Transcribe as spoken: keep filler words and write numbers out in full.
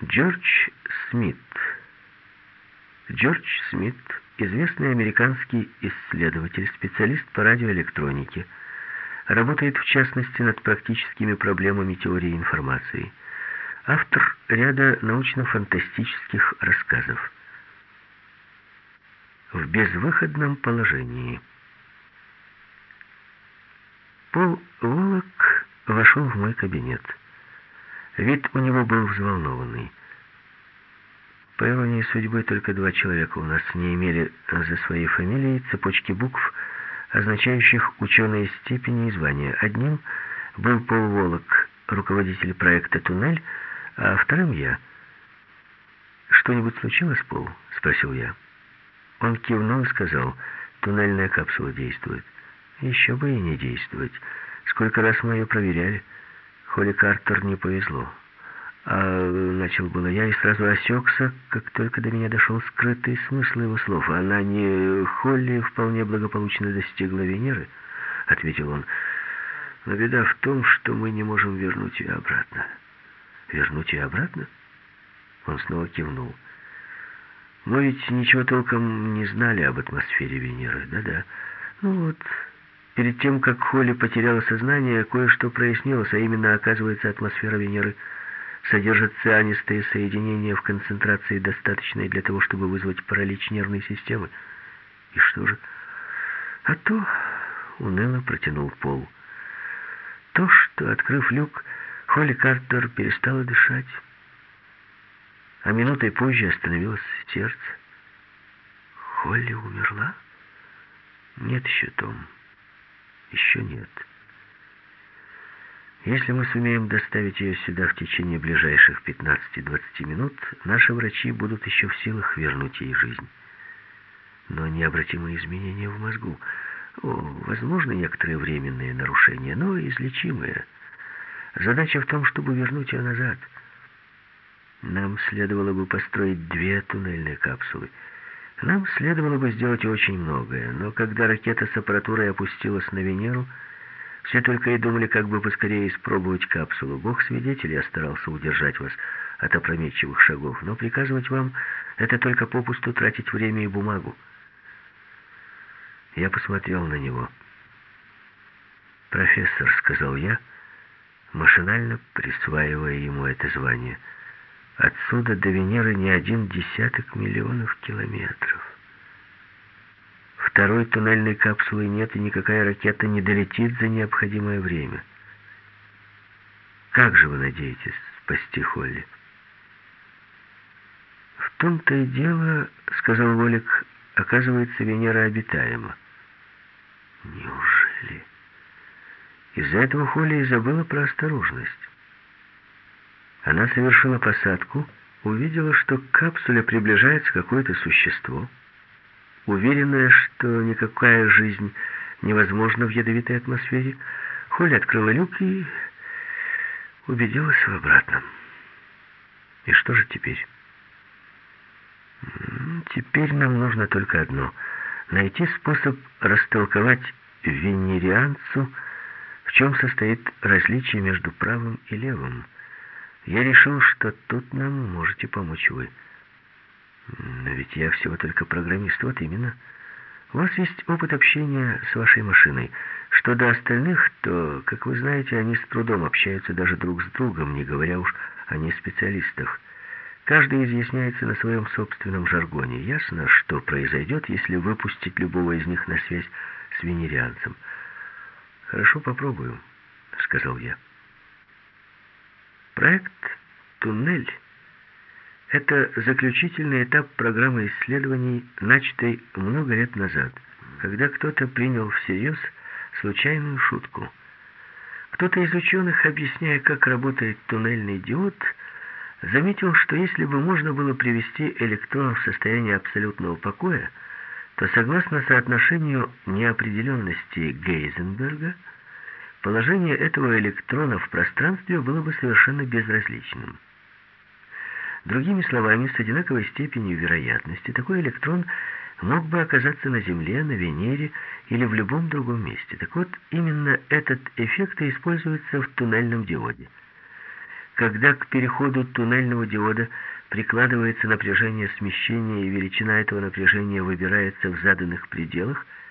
Джордж Смит. Джордж Смит — известный американский исследователь, специалист по радиоэлектронике. Работает, в частности, над практическими проблемами теории информации. Автор ряда научно-фантастических рассказов. В безвыходном положении. Пол Уоллок вошел в мой кабинет. Вид у него был взволнованный. По иронии судьбы, только два человека у нас не имели за своей фамилией цепочки букв, означающих ученые степени и звания. Одним был Пол Уоллок, руководитель проекта «Туннель», а вторым я. «Что-нибудь случилось, Пол?» — спросил я. Он кивнул и сказал: «Туннельная капсула действует». «Еще бы и не действовать. Сколько раз мы ее проверяли. Холли Картер не повезло». А начал было я и сразу осекся, как только до меня дошел скрытый смысл его слов. «Она не Холли вполне благополучно достигла Венеры», — ответил он. «Но беда в том, что мы не можем вернуть ее обратно». «Вернуть ее обратно?» Он снова кивнул. «Мы ведь ничего толком не знали об атмосфере Венеры, да-да. Ну вот, перед тем, как Холли потеряла сознание, кое-что прояснилось, а именно, оказывается, атмосфера Венеры содержит цианистые соединения в концентрации, достаточной для того, чтобы вызвать паралич нервной системы. И что же? А то, уныло протянул Пол, то, что, открыв люк, Холли Картер перестала дышать, а минутой позже остановилось сердце. Холли умерла? Нет еще, Том, еще нет. Если мы сумеем доставить ее сюда в течение ближайших пятнадцати-двадцати минут, наши врачи будут еще в силах вернуть ей жизнь. Но необратимые изменения в мозгу, о, возможно, некоторые временные нарушения, но излечимые. Задача в том, чтобы вернуть ее назад. Нам следовало бы построить две туннельные капсулы. Нам следовало бы сделать очень многое, но когда ракета с аппаратурой опустилась на Венеру, все только и думали, как бы поскорее испробовать капсулу. Бог свидетель, я старался удержать вас от опрометчивых шагов, но приказывать вам — это только попусту тратить время и бумагу. Я посмотрел на него. «Профессор», — сказал я, машинально присваивая ему это звание, — «отсюда до Венеры не один десяток миллионов километров. Второй туннельной капсулы нет, и никакая ракета не долетит за необходимое время. Как же вы надеетесь спасти Холли?» «В том-то и дело, — сказал Уоллок, — оказывается, Венера обитаема». «Неужели?» Из-за этого Холли и забыла про осторожность. Она совершила посадку, увидела, что к капсуле приближается какое-то существо. Уверенная, что никакая жизнь невозможна в ядовитой атмосфере, Холли открыла люк и убедилась в обратном. И что же теперь? Теперь нам нужно только одно — найти способ растолковать венерианцу, в чем состоит различие между правым и левым. Я решил, что тут нам можете помочь вы. Но ведь я всего только программист, вот именно. У вас есть опыт общения с вашей машиной. Что до остальных, то, как вы знаете, они с трудом общаются даже друг с другом, не говоря уж о неспециалистах. Каждый изъясняется на своем собственном жаргоне. Ясно, что произойдет, если выпустить любого из них на связь с венерианцем. «Хорошо, попробую», — сказал я. Проект «Туннель» — это заключительный этап программы исследований, начатой много лет назад, когда кто-то принял всерьез случайную шутку. Кто-то из ученых, объясняя, как работает туннельный диод, заметил, что если бы можно было привести электрон в состояние абсолютного покоя, то согласно соотношению неопределенности Гейзенберга, положение этого электрона в пространстве было бы совершенно безразличным. Другими словами, с одинаковой степенью вероятности такой электрон мог бы оказаться на Земле, на Венере или в любом другом месте. Так вот, именно этот эффект и используется в туннельном диоде. Когда к переходу туннельного диода прикладывается напряжение смещения и величина этого напряжения выбирается в заданных пределах,